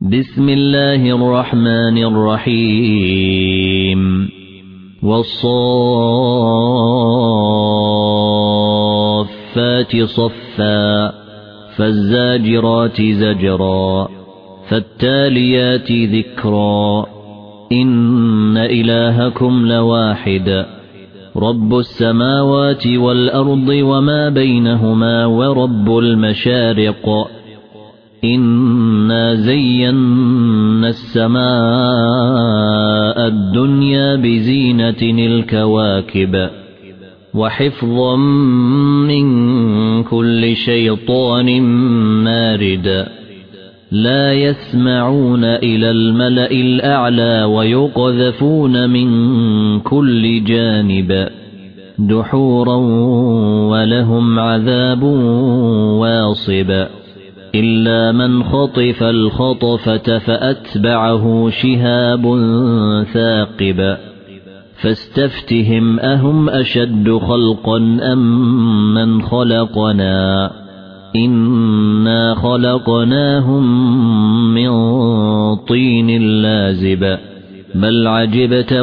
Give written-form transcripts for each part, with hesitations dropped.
بسم الله الرحمن الرحيم والصافات صفا فالزاجرات زجرا فالتاليات ذكرا إن إلهكم لواحد رب السماوات والأرض وما بينهما ورب المشارق إنا زينا السماء الدنيا بزينة الكواكب وحفظا من كل شيطان مارد لا يسمعون إلى الملأ الأعلى ويقذفون من كل جانب دحورا ولهم عذاب واصب إلا من خطف الخطفة فأتبعه شهاب ثاقب فاستفتهم أهم أشد خلقا أم من خلقنا إنا خلقناهم من طين لازب بل عجبت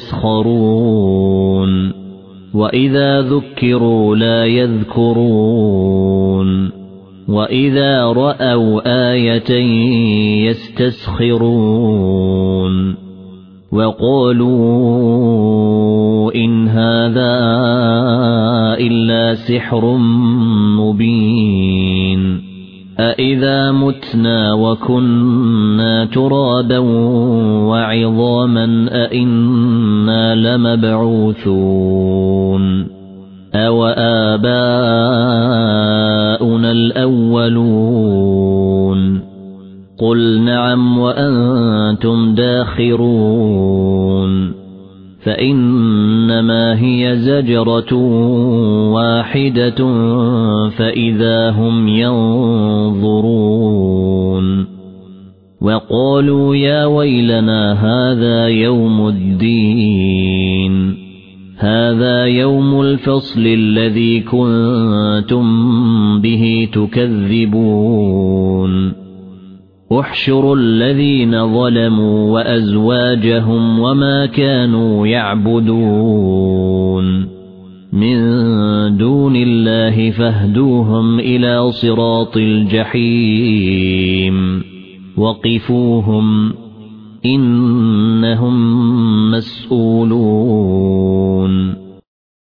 ويسخرون وإذا ذكروا لا يذكرون وإذا رأوا آية يستسخرون وقالوا إن هذا إلا سحر مبين أإذا متنا وكنا ترابا وعظاما أإنا لمبعوثون أو آباؤنا الأولون قل نعم وأنتم داخرون فإنما هي زجرة واحدة فإذا هم ينظرون وقالوا يا ويلنا هذا يوم الدين هذا يوم الفصل الذي كنتم به تكذبون احشروا الذين ظلموا وأزواجهم وما كانوا يعبدون من دون الله فاهدوهم إلى صراط الجحيم وقفوهم إنهم مسؤولون